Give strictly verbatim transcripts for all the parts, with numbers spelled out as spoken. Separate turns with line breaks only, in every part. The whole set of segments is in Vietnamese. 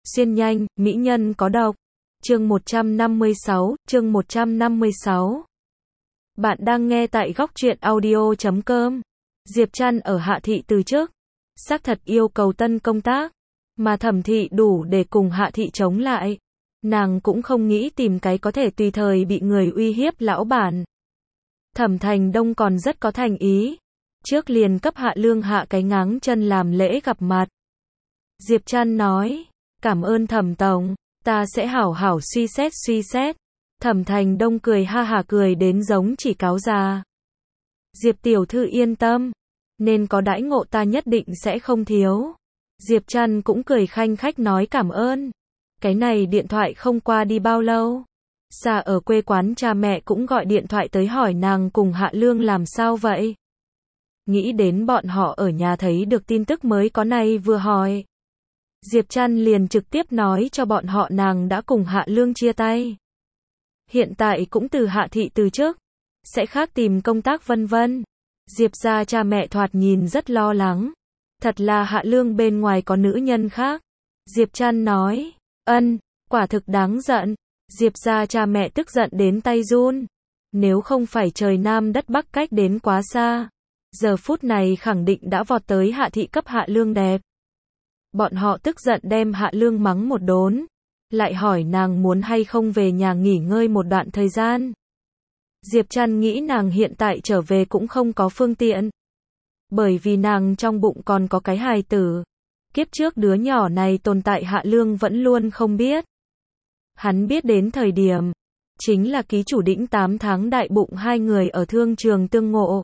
Xuyên nhanh, mỹ nhân có độc. Chương một trăm năm mươi sáu, chương một trăm năm mươi sáu. Bạn đang nghe tại góc truyện audio chấm com. Diệp Trăn ở Hạ Thị từ trước, xác thật yêu cầu tân công tác, mà Thẩm Thị đủ để cùng Hạ Thị chống lại. Nàng cũng không nghĩ tìm cái có thể tùy thời bị người uy hiếp lão bản. Thẩm Thành Đông còn rất có thành ý, trước liền cấp Hạ Lương hạ cái ngáng chân làm lễ gặp mặt. Diệp Trăn nói, cảm ơn Thẩm Tổng, ta sẽ hảo hảo suy xét suy xét. Thẩm Thành Đông cười ha hả cười đến giống chỉ cáo già. Diệp tiểu thư yên tâm, nên có đãi ngộ ta nhất định sẽ không thiếu. Diệp Trăn cũng cười khanh khách nói cảm ơn. Cái này điện thoại không qua đi bao lâu, xa ở quê quán cha mẹ cũng gọi điện thoại tới hỏi nàng cùng Hạ Lương làm sao vậy. Nghĩ đến bọn họ ở nhà thấy được tin tức mới có này vừa hỏi, Diệp Trăn liền trực tiếp nói cho bọn họ nàng đã cùng Hạ Lương chia tay. Hiện tại cũng từ Hạ Thị từ trước, sẽ khác tìm công tác vân vân. Diệp gia cha mẹ thoạt nhìn rất lo lắng. Thật là Hạ Lương bên ngoài có nữ nhân khác. Diệp Trăn nói, ân, quả thực đáng giận. Diệp gia cha mẹ tức giận đến tay run. Nếu không phải trời Nam đất Bắc cách đến quá xa, giờ phút này khẳng định đã vọt tới Hạ Thị cấp Hạ Lương đẹp. Bọn họ tức giận đem Hạ Lương mắng một đốn, lại hỏi nàng muốn hay không về nhà nghỉ ngơi một đoạn thời gian. Diệp Trăn nghĩ nàng hiện tại trở về cũng không có phương tiện, bởi vì nàng trong bụng còn có cái hài tử. Kiếp trước đứa nhỏ này tồn tại Hạ Lương vẫn luôn không biết. Hắn biết đến thời điểm, chính là ký chủ đĩnh tám tháng đại bụng hai người ở thương trường tương ngộ.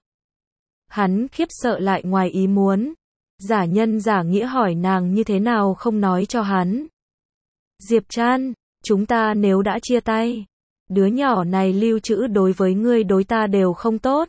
Hắn khiếp sợ lại ngoài ý muốn, giả nhân giả nghĩa hỏi nàng như thế nào không nói cho hắn. Diệp Trăn, chúng ta nếu đã chia tay, đứa nhỏ này lưu trữ đối với ngươi đối ta đều không tốt.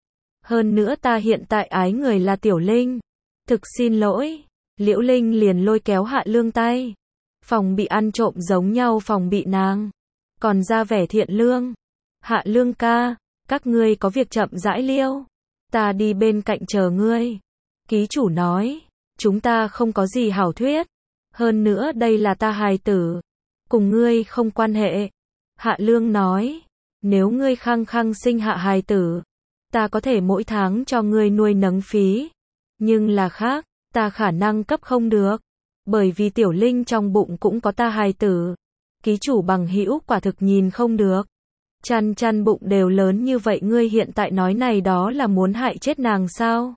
Hơn nữa ta hiện tại ái người là Tiểu Linh. Thực xin lỗi. Liễu Linh liền lôi kéo Hạ Lương tay. Phòng bị ăn trộm giống nhau phòng bị nàng, còn ra vẻ thiện lương. Hạ Lương ca, các ngươi có việc chậm rãi liêu, ta đi bên cạnh chờ ngươi. Ký chủ nói, chúng ta không có gì hảo thuyết. Hơn nữa đây là ta hài tử, cùng ngươi không quan hệ. Hạ Lương nói, nếu ngươi khăng khăng sinh hạ hài tử, ta có thể mỗi tháng cho ngươi nuôi nấng phí. Nhưng là khác, ta khả năng cấp không được, bởi vì Tiểu Linh trong bụng cũng có ta hài tử. Ký chủ bằng hữu quả thực nhìn không được. Chăn chăn bụng đều lớn như vậy ngươi hiện tại nói này đó là muốn hại chết nàng sao?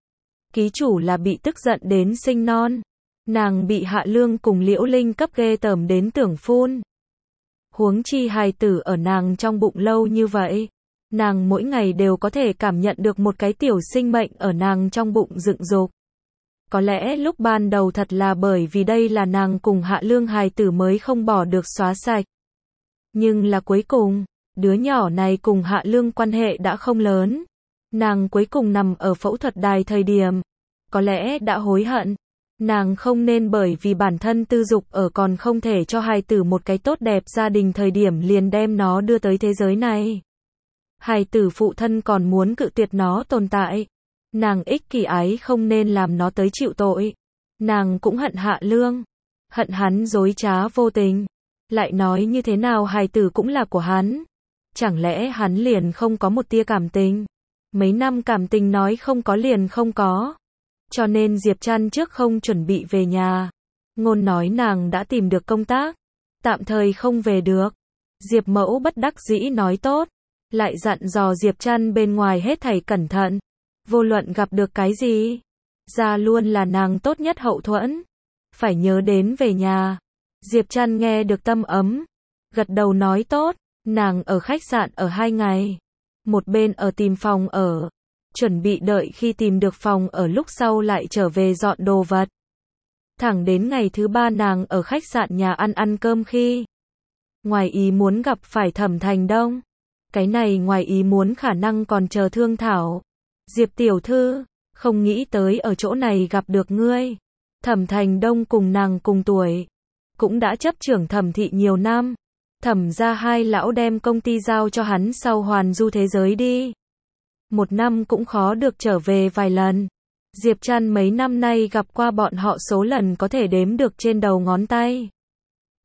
Ký chủ là bị tức giận đến sinh non. Nàng bị Hạ Lương cùng Liễu Linh cấp ghê tởm đến tưởng phun. Huống chi hài tử ở nàng trong bụng lâu như vậy, nàng mỗi ngày đều có thể cảm nhận được một cái tiểu sinh mệnh ở nàng trong bụng dựng dục. Có lẽ lúc ban đầu thật là bởi vì đây là nàng cùng Hạ Lương hài tử mới không bỏ được xóa sạch. Nhưng là cuối cùng, đứa nhỏ này cùng Hạ Lương quan hệ đã không lớn. Nàng cuối cùng nằm ở phẫu thuật đài thời điểm, có lẽ đã hối hận. Nàng không nên bởi vì bản thân tư dục ở còn không thể cho hài tử một cái tốt đẹp gia đình thời điểm liền đem nó đưa tới thế giới này. Hài tử phụ thân còn muốn cự tuyệt nó tồn tại. Nàng ích kỷ ái không nên làm nó tới chịu tội. Nàng cũng hận Hạ Lương, hận hắn dối trá vô tình. Lại nói như thế nào hài tử cũng là của hắn. Chẳng lẽ hắn liền không có một tia cảm tình? Mấy năm cảm tình nói không có liền không có. Cho nên Diệp Trăn trước không chuẩn bị về nhà. Ngôn nói nàng đã tìm được công tác, tạm thời không về được. Diệp Mẫu bất đắc dĩ nói tốt, lại dặn dò Diệp Trăn bên ngoài hết thảy cẩn thận. Vô luận gặp được cái gì, ra luôn là nàng tốt nhất hậu thuẫn. Phải nhớ đến về nhà. Diệp Trăn nghe được tâm ấm, gật đầu nói tốt. Nàng ở khách sạn ở hai ngày, một bên ở tìm phòng ở, chuẩn bị đợi khi tìm được phòng ở lúc sau lại trở về dọn đồ vật. Thẳng đến ngày thứ ba nàng ở khách sạn nhà ăn ăn cơm khi, ngoài ý muốn gặp phải Thẩm Thành Đông. Cái này ngoài ý muốn khả năng còn chờ thương thảo. Diệp tiểu thư, không nghĩ tới ở chỗ này gặp được ngươi. Thẩm Thành Đông cùng nàng cùng tuổi, cũng đã chấp trưởng Thẩm Thị nhiều năm. Thẩm gia hai lão đem công ty giao cho hắn sau hoàn du thế giới đi. Một năm cũng khó được trở về vài lần. Diệp Trăn mấy năm nay gặp qua bọn họ số lần có thể đếm được trên đầu ngón tay.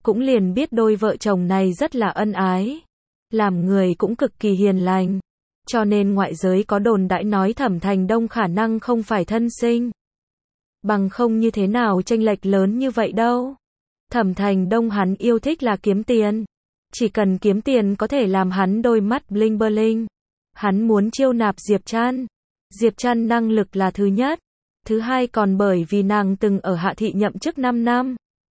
cũng liền biết đôi vợ chồng này rất là ân ái. Làm người cũng cực kỳ hiền lành. Cho nên ngoại giới có đồn đãi nói Thẩm Thành Đông khả năng không phải thân sinh. Bằng không như thế nào chênh lệch lớn như vậy đâu. Thẩm Thành Đông hắn yêu thích là kiếm tiền. Chỉ cần kiếm tiền có thể làm hắn đôi mắt bling bling. Hắn muốn chiêu nạp Diệp Trăn. Diệp Trăn năng lực là thứ nhất. Thứ hai còn bởi vì nàng từng ở Hạ thị nhậm chức năm năm.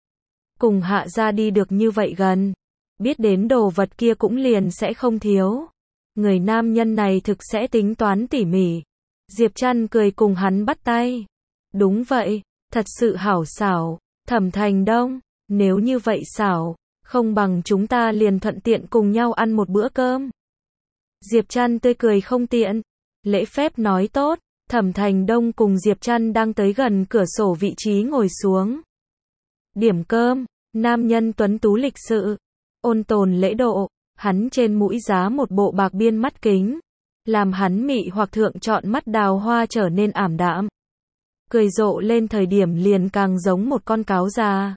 Cùng Hạ gia đi được như vậy gần. Biết đến đồ vật kia cũng liền sẽ không thiếu. Người nam nhân này thực sẽ tính toán tỉ mỉ. Diệp Trăn cười cùng hắn bắt tay. Đúng vậy, thật sự hảo xảo. Thẩm Thành Đông, nếu như vậy xảo, không bằng chúng ta liền thuận tiện cùng nhau ăn một bữa cơm. Diệp Trăn tươi cười không tiện. Lễ phép nói tốt. Thẩm Thành Đông cùng Diệp Trăn đang tới gần cửa sổ vị trí ngồi xuống. Điểm cơm, nam nhân tuấn tú lịch sự, ôn tồn lễ độ, hắn trên mũi giá một bộ bạc biên mắt kính, làm hắn mị hoặc thượng chọn mắt đào hoa trở nên ảm đạm. Cười rộ lên thời điểm liền càng giống một con cáo già.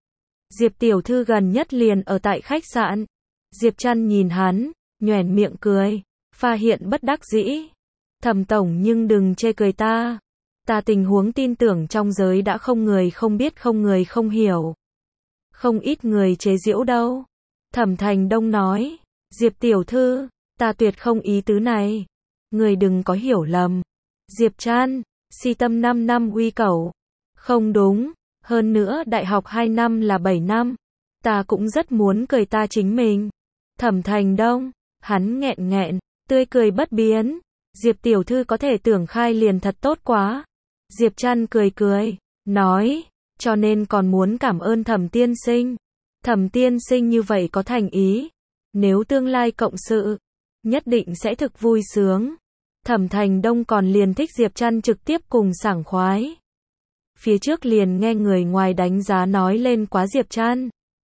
Diệp tiểu thư gần nhất liền ở tại khách sạn. Diệp Trăn nhìn hắn, nhoẻn miệng cười, pha hiện bất đắc dĩ. Thẩm tổng nhưng đừng chê cười ta. Ta tình huống tin tưởng trong giới đã không người không biết không người không hiểu. Không ít người chế giễu đâu. Thẩm Thành Đông nói, Diệp tiểu thư, ta tuyệt không ý tứ này. Người đừng có hiểu lầm. Diệp Trăn, si tâm năm năm uy cẩu. Không đúng, hơn nữa đại học hai năm là bảy năm. Ta cũng rất muốn cười ta chính mình. Thẩm Thành Đông, hắn nghẹn nghẹn, tươi cười bất biến. Diệp tiểu thư có thể tưởng khai liền thật tốt quá. Diệp Trăn cười cười, nói, cho nên còn muốn cảm ơn Thẩm tiên sinh. Thẩm tiên sinh như vậy có thành ý. Nếu tương lai cộng sự, nhất định sẽ thực vui sướng. Thẩm Thành Đông còn liền thích Diệp Trăn trực tiếp cùng sảng khoái. Phía trước liền nghe người ngoài đánh giá nói lên quá Diệp Trăn.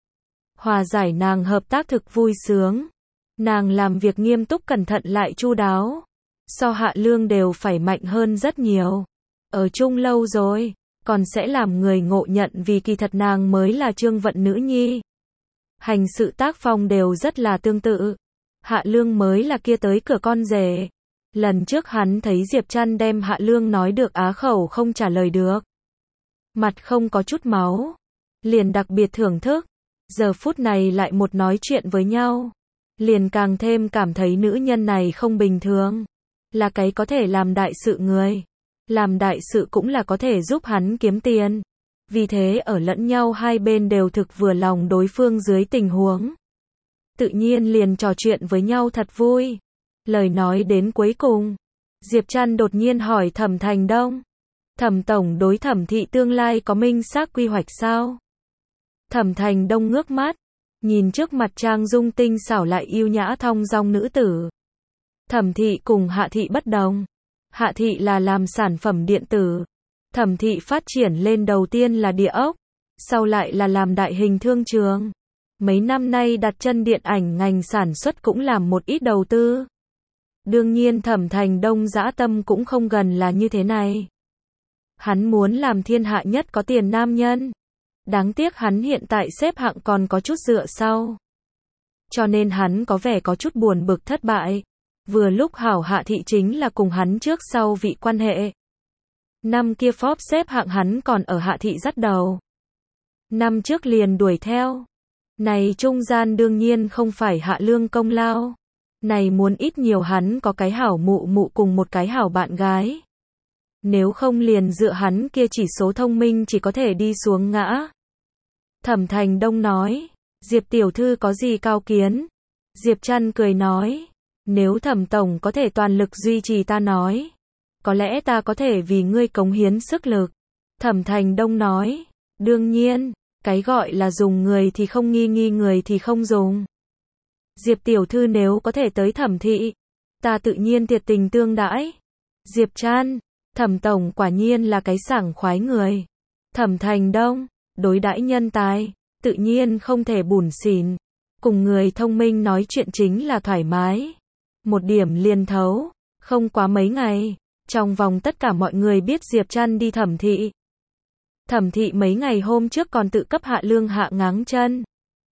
Hòa giải nàng hợp tác thực vui sướng. Nàng làm việc nghiêm túc cẩn thận lại chu đáo. So Hạ Lương đều phải mạnh hơn rất nhiều. Ở chung lâu rồi, còn sẽ làm người ngộ nhận vì kỳ thật nàng mới là Trương Vận nữ nhi. Hành sự tác phong đều rất là tương tự. Hạ Lương mới là kia tới cửa con rể. Lần trước hắn thấy Diệp Trăn đem Hạ Lương nói được á khẩu không trả lời được. Mặt không có chút máu. Liền đặc biệt thưởng thức. Giờ phút này lại một nói chuyện với nhau. Liền càng thêm cảm thấy nữ nhân này không bình thường. Là cái có thể làm đại sự người. Làm đại sự cũng là có thể giúp hắn kiếm tiền. Vì thế ở lẫn nhau hai bên đều thực vừa lòng đối phương dưới tình huống. Tự nhiên liền trò chuyện với nhau thật vui. Lời nói đến cuối cùng, Diệp Trăn đột nhiên hỏi Thẩm Thành Đông. Thẩm tổng đối Thẩm thị tương lai có minh xác quy hoạch sao? Thẩm Thành Đông ngước mắt, nhìn trước mặt trang dung tinh xảo lại yêu nhã thong dong nữ tử. Thẩm thị cùng Hạ thị bất đồng. Hạ thị là làm sản phẩm điện tử. Thẩm thị phát triển lên đầu tiên là địa ốc, sau lại là làm đại hình thương trường. Mấy năm nay đặt chân điện ảnh ngành sản xuất cũng làm một ít đầu tư. Đương nhiên Thẩm Thành Đông dã tâm cũng không gần là như thế này. Hắn muốn làm thiên hạ nhất có tiền nam nhân. Đáng tiếc hắn hiện tại xếp hạng còn có chút dựa sau. Cho nên hắn có vẻ có chút buồn bực thất bại. Vừa lúc hảo Hạ thị chính là cùng hắn trước sau vị quan hệ. Năm kia Forbes xếp hạng hắn còn ở Hạ thị dắt đầu. Năm trước liền đuổi theo. Này trung gian đương nhiên không phải Hạ Lương công lao. Này muốn ít nhiều hắn có cái hảo mụ mụ cùng một cái hảo bạn gái. Nếu không liền dựa hắn kia chỉ số thông minh chỉ có thể đi xuống ngã. Thẩm Thành Đông nói, Diệp tiểu thư có gì cao kiến? Diệp Trăn cười nói, nếu Thẩm tổng có thể toàn lực duy trì ta nói, có lẽ ta có thể vì ngươi cống hiến sức lực. Thẩm Thành Đông nói, đương nhiên, cái gọi là dùng người thì không nghi nghi người thì không dùng. Diệp tiểu thư nếu có thể tới Thẩm thị, ta tự nhiên thiệt tình tương đãi. Diệp Trăn, Thẩm tổng quả nhiên là cái sảng khoái người. Thẩm Thành Đông, đối đãi nhân tài, tự nhiên không thể bủn xỉn. Cùng người thông minh nói chuyện chính là thoải mái. Một điểm liền thấu, không quá mấy ngày, trong vòng tất cả mọi người biết Diệp Trăn đi Thẩm thị. Thẩm thị mấy ngày hôm trước còn tự cấp Hạ Lương hạ ngáng chân.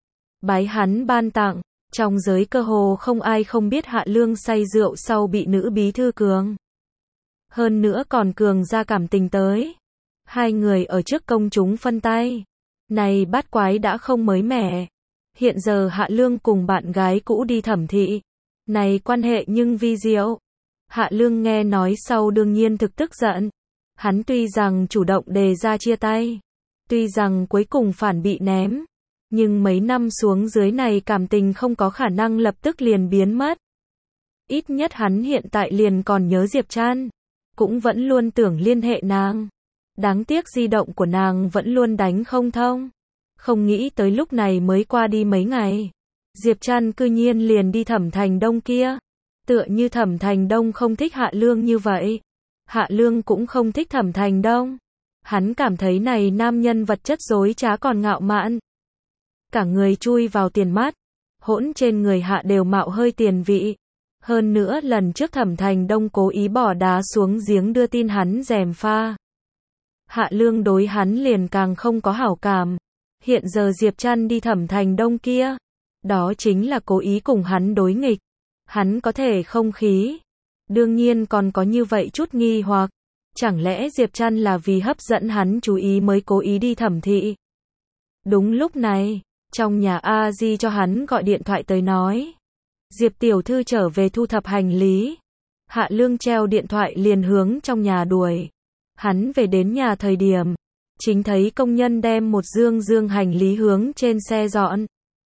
bái hắn ban tặng. Trong giới cơ hồ không ai không biết Hạ Lương say rượu sau bị nữ bí thư Cường. Hơn nữa còn Cường ra cảm tình tới. Hai người ở trước công chúng phân tay. Này bát quái đã không mới mẻ. Hiện giờ Hạ Lương cùng bạn gái cũ đi thẩm thị. Này quan hệ nhưng vi diệu. Hạ Lương nghe nói sau đương nhiên thực tức giận. Hắn tuy rằng chủ động đề ra chia tay. Tuy rằng cuối cùng phản bị ném. Nhưng mấy năm xuống dưới này cảm tình không có khả năng lập tức liền biến mất. Ít nhất hắn hiện tại liền còn nhớ Diệp Trăn. Cũng vẫn luôn tưởng liên hệ nàng. Đáng tiếc di động của nàng vẫn luôn đánh không thông. Không nghĩ tới lúc này mới qua đi mấy ngày. Diệp Trăn cư nhiên liền đi Thẩm Thành Đông kia. Tựa như Thẩm Thành Đông không thích Hạ Lương như vậy. Hạ Lương cũng không thích Thẩm Thành Đông. Hắn cảm thấy này nam nhân vật chất dối trá còn ngạo mạn. Cả người chui vào tiền mắt. Hỗn trên người Hạ đều mạo hơi tiền vị. Hơn nữa lần trước Thẩm Thành Đông cố ý bỏ đá xuống giếng đưa tin hắn gièm pha. Hạ Lương đối hắn liền càng không có hảo cảm. Hiện giờ Diệp Trăn đi Thẩm Thành Đông kia. Đó chính là cố ý cùng hắn đối nghịch. Hắn có thể không khí. Đương nhiên còn có như vậy chút nghi hoặc. Chẳng lẽ Diệp Trăn là vì hấp dẫn hắn chú ý mới cố ý đi thẩm thị. Đúng lúc này, trong nhà A Di cho hắn gọi điện thoại tới nói. Diệp tiểu thư trở về thu thập hành lý. Hạ Lương treo điện thoại liền hướng trong nhà đuổi. Hắn về đến nhà thời điểm. Chính thấy công nhân đem một dương dương hành lý hướng trên xe dọn.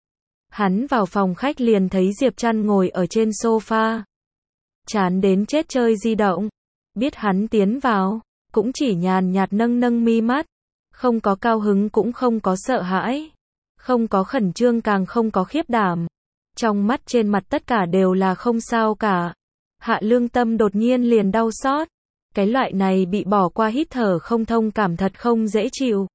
Hắn vào phòng khách liền thấy Diệp Trăn ngồi ở trên sofa. Chán đến chết chơi di động. Biết hắn tiến vào, cũng chỉ nhàn nhạt nâng nâng mi mắt. Không có cao hứng cũng không có sợ hãi. Không có khẩn trương càng không có khiếp đảm. Trong mắt trên mặt tất cả đều là không sao cả. Hạ Lương tâm đột nhiên liền đau xót. Cái loại này bị bỏ qua hít thở không thông cảm thật không dễ chịu.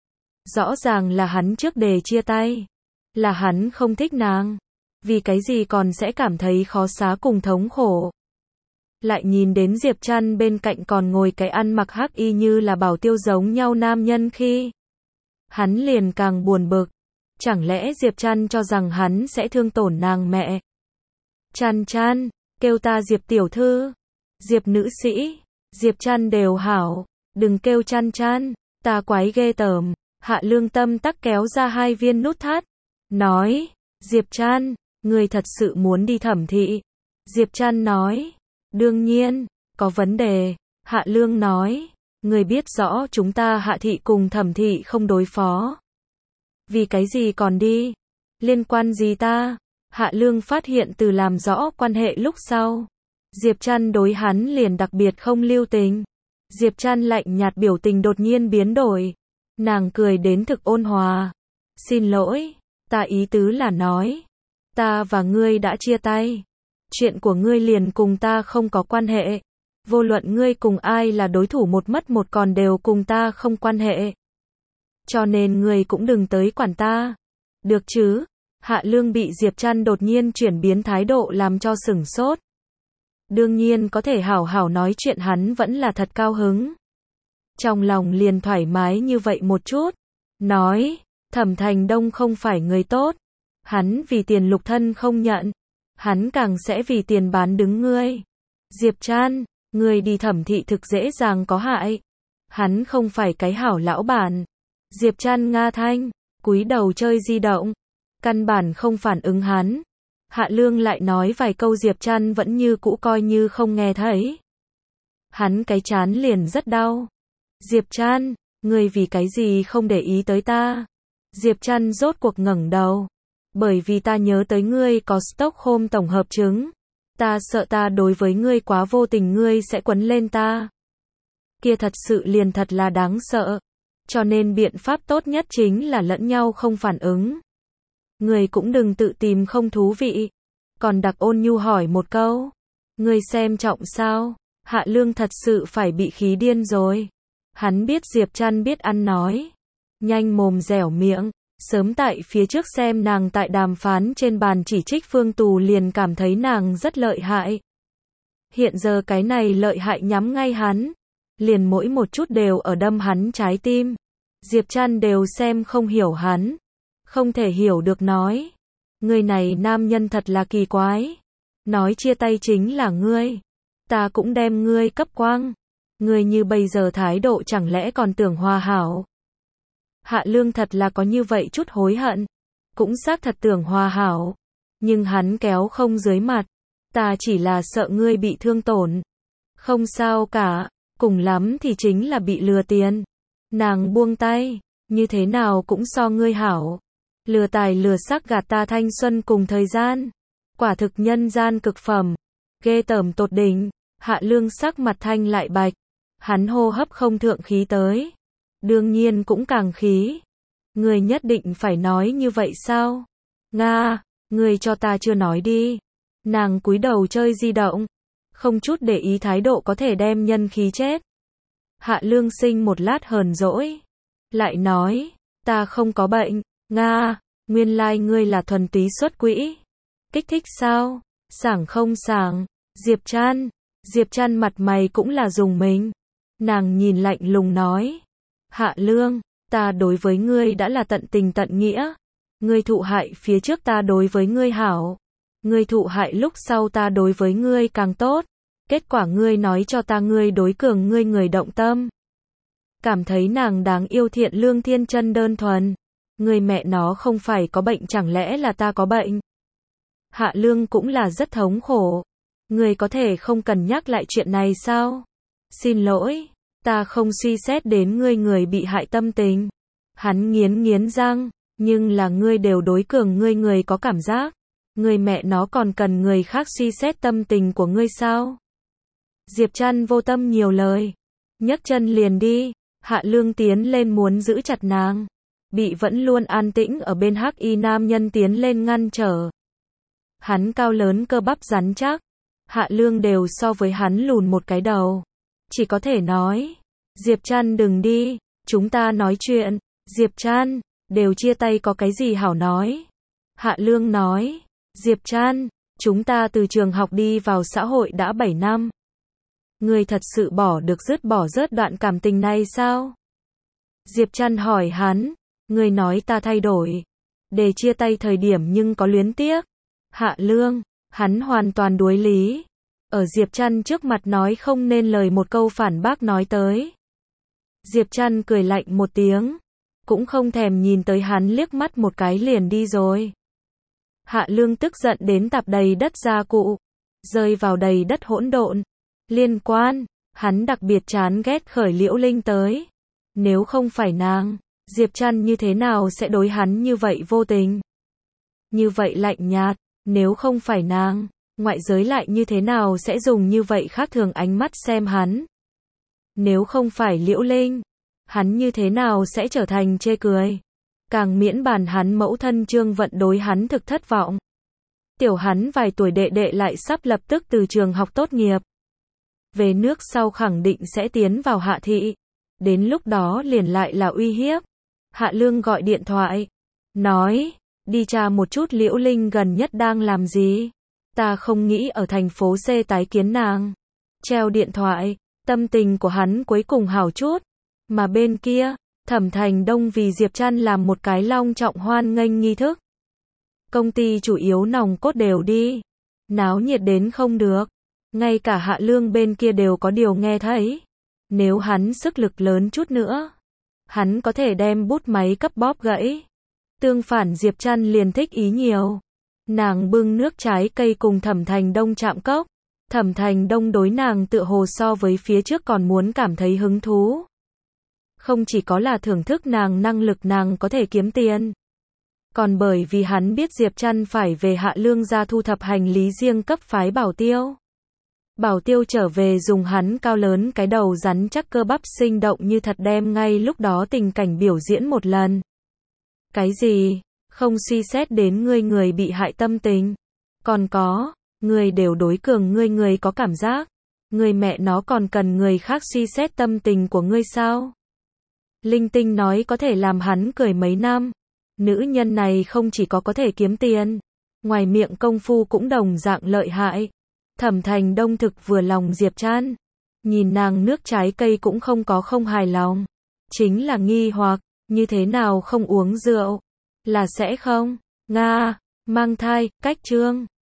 Rõ ràng là hắn trước đề chia tay. Là hắn không thích nàng. Vì cái gì còn sẽ cảm thấy khó xá cùng thống khổ. Lại nhìn đến Diệp Trăn bên cạnh còn ngồi cái ăn mặc hắc y như là bảo tiêu giống nhau nam nhân khi. Hắn liền càng buồn bực. Chẳng lẽ Diệp Trăn cho rằng hắn sẽ thương tổn nàng mẹ. Trăn Trăn, kêu ta Diệp tiểu thư. Diệp nữ sĩ, Diệp Trăn đều hảo. Đừng kêu Trăn Trăn, ta quái ghê tởm. Hạ Lương tâm tắc kéo ra hai viên nút thắt. Nói, Diệp Trăn, người thật sự muốn đi thẩm thị. Diệp Trăn nói. Đương nhiên, có vấn đề. Hạ Lương nói, người biết rõ chúng ta Hạ thị cùng thẩm thị không đối phó. Vì cái gì còn đi? Liên quan gì ta? Hạ Lương phát hiện từ làm rõ quan hệ lúc sau. Diệp Trăn đối hắn liền đặc biệt không lưu tình. Diệp Trăn lạnh nhạt biểu tình đột nhiên biến đổi. Nàng cười đến thực ôn hòa. Xin lỗi, ta ý tứ là nói. Ta và ngươi đã chia tay. Chuyện của ngươi liền cùng ta không có quan hệ. Vô luận ngươi cùng ai là đối thủ một mất một còn đều cùng ta không quan hệ. Cho nên ngươi cũng đừng tới quản ta. Được chứ? Hạ Lương bị Diệp Trăn đột nhiên chuyển biến thái độ làm cho sửng sốt. Đương nhiên có thể hảo hảo nói chuyện hắn vẫn là thật cao hứng. Trong lòng liền thoải mái như vậy một chút. Nói, Thẩm Thành Đông không phải người tốt. Hắn vì tiền lục thân không nhận. Hắn càng sẽ vì tiền bán đứng ngươi. Diệp Trăn, ngươi đi thẩm thị thực dễ dàng có hại. Hắn không phải cái hảo lão bản. Diệp Trăn nga thanh, cúi đầu chơi di động. Căn bản không phản ứng hắn. Hạ Lương lại nói vài câu Diệp Trăn vẫn như cũ coi như không nghe thấy. Hắn cái chán liền rất đau. Diệp Trăn, ngươi vì cái gì không để ý tới ta? Diệp Trăn rốt cuộc ngẩng đầu. Bởi vì ta nhớ tới ngươi có Stockholm tổng hợp chứng. Ta sợ ta đối với ngươi quá vô tình ngươi sẽ quấn lên ta. Kia thật sự liền thật là đáng sợ. Cho nên biện pháp tốt nhất chính là lẫn nhau không phản ứng. Ngươi cũng đừng tự tìm không thú vị. Còn đặc ôn nhu hỏi một câu. Ngươi xem trọng sao? Hạ Lương thật sự phải bị khí điên rồi. Hắn biết Diệp Trăn biết ăn nói. Nhanh mồm dẻo miệng. Sớm tại phía trước xem nàng tại đàm phán trên bàn chỉ trích Phương Tù liền cảm thấy nàng rất lợi hại. Hiện giờ cái này lợi hại nhắm ngay hắn. Liền mỗi một chút đều ở đâm hắn trái tim. Diệp Trăn đều xem không hiểu hắn. không thể hiểu được nói. Người này nam nhân thật là kỳ quái. Nói chia tay chính là ngươi. Ta cũng đem ngươi cấp quăng. Ngươi như bây giờ thái độ chẳng lẽ còn tưởng hòa hảo. Hạ Lương thật là có như vậy chút hối hận. Cũng xác thật tưởng hòa hảo. Nhưng hắn kéo không dưới mặt. Ta chỉ là sợ ngươi bị thương tổn. Không sao cả. Cùng lắm thì chính là bị lừa tiền. Nàng buông tay. Như thế nào cũng so ngươi hảo. Lừa tài lừa sắc gạt ta thanh xuân cùng thời gian. Quả thực nhân gian cực phẩm. Ghê tởm tột đỉnh. Hạ Lương sắc mặt thanh lại bạch. Hắn hô hấp không thượng khí tới. Đương nhiên cũng càng khí. Người nhất định phải nói như vậy sao? Nga, người cho ta chưa nói đi. Nàng cúi đầu chơi di động. Không chút để ý thái độ có thể đem nhân khí chết. Hạ Lương sinh một lát hờn dỗi. Lại nói, ta không có bệnh. Nga, nguyên lai like ngươi là thuần túy xuất quỹ. Kích thích sao? Sảng không sảng? Diệp Trăn. Diệp Trăn mặt mày cũng là dùng mình. Nàng nhìn lạnh lùng nói. Hạ Lương, ta đối với ngươi đã là tận tình tận nghĩa. Ngươi thụ hại phía trước ta đối với ngươi hảo. Ngươi thụ hại lúc sau ta đối với ngươi càng tốt. Kết quả ngươi nói cho ta ngươi đối cường ngươi người động tâm. Cảm thấy nàng đáng yêu thiện lương thiên chân đơn thuần. Người mẹ nó không phải có bệnh chẳng lẽ là ta có bệnh. Hạ Lương cũng là rất thống khổ. Người có thể không cần nhắc lại chuyện này sao? Xin lỗi, ta không suy xét đến ngươi người bị hại tâm tình. Hắn nghiến nghiến răng, nhưng là ngươi đều đối cường ngươi người có cảm giác. Người mẹ nó còn cần người khác suy xét tâm tình của ngươi sao? Diệp Trăn vô tâm nhiều lời. Nhấc chân liền đi. Hạ Lương tiến lên muốn giữ chặt nàng. Bị vẫn luôn an tĩnh ở bên hắc y nam nhân tiến lên ngăn trở. Hắn cao lớn cơ bắp rắn chắc. Hạ Lương đều so với hắn lùn một cái đầu. Chỉ có thể nói. Diệp Trăn đừng đi. Chúng ta nói chuyện. Diệp Trăn. Đều chia tay có cái gì hảo nói. Hạ Lương nói. Diệp Trăn. Chúng ta từ trường học đi vào xã hội đã bảy năm. Ngươi thật sự bỏ được dứt bỏ rớt đoạn cảm tình này sao? Diệp Trăn hỏi hắn. Ngươi nói ta thay đổi. Để chia tay thời điểm nhưng có luyến tiếc. Hạ Lương. Hắn hoàn toàn đuối lý. Ở Diệp Trăn trước mặt nói không nên lời một câu phản bác nói tới. Diệp Trăn cười lạnh một tiếng. Cũng không thèm nhìn tới hắn liếc mắt một cái liền đi rồi. Hạ Lương tức giận đến tạp đầy đất gia cụ. Rơi vào đầy đất hỗn độn. Liên quan. Hắn đặc biệt chán ghét khởi Liễu Linh tới. Nếu không phải nàng, Diệp Trăn như thế nào sẽ đối hắn như vậy vô tình? Như vậy lạnh nhạt. Nếu không phải nàng, ngoại giới lại như thế nào sẽ dùng như vậy khác thường ánh mắt xem hắn? Nếu không phải Liễu Linh, hắn như thế nào sẽ trở thành chê cười? Càng miễn bàn hắn mẫu thân Trương Vận đối hắn thực thất vọng. Tiểu hắn vài tuổi đệ đệ lại sắp lập tức từ trường học tốt nghiệp. Về nước sau khẳng định sẽ tiến vào Hạ thị. Đến lúc đó liền lại là uy hiếp. Hạ Lương gọi điện thoại. Nói, đi tra một chút Liễu Linh gần nhất đang làm gì. Ta không nghĩ ở thành phố C tái kiến nàng. Treo điện thoại, tâm tình của hắn cuối cùng hảo chút. Mà bên kia, Thẩm Thành Đông vì Diệp Trăn làm một cái long trọng hoan nghênh nghi thức. Công ty chủ yếu nòng cốt đều đi. Náo nhiệt đến không được. Ngay cả Hạ Lương bên kia đều có điều nghe thấy. Nếu hắn sức lực lớn chút nữa, hắn có thể đem bút máy cấp bóp gãy. Tương phản Diệp Trăn liền thích ý nhiều. Nàng bưng nước trái cây cùng Thẩm Thành Đông chạm cốc. Thẩm Thành Đông đối nàng tựa hồ so với phía trước còn muốn cảm thấy hứng thú. Không chỉ có là thưởng thức nàng năng lực nàng có thể kiếm tiền. Còn bởi vì hắn biết Diệp Trăn phải về Hạ Lương ra thu thập hành lý riêng cấp phái Bảo Tiêu. Bảo Tiêu trở về dùng hắn cao lớn cái đầu rắn chắc cơ bắp sinh động như thật đem ngay lúc đó tình cảnh biểu diễn một lần. Cái gì? Không suy xét đến ngươi người bị hại tâm tình. Còn có, ngươi đều đối cường ngươi người có cảm giác. Người mẹ nó còn cần người khác suy xét tâm tình của ngươi sao? Linh tinh nói có thể làm hắn cười mấy năm. Nữ nhân này không chỉ có có thể kiếm tiền, ngoài miệng công phu cũng đồng dạng lợi hại. Thẩm Thành Đông thực vừa lòng Diệp Trăn. Nhìn nàng nước trái cây cũng không có không hài lòng. Chính là nghi hoặc, như thế nào không uống rượu. Là sẽ không. Nga. Mang thai, cách chương.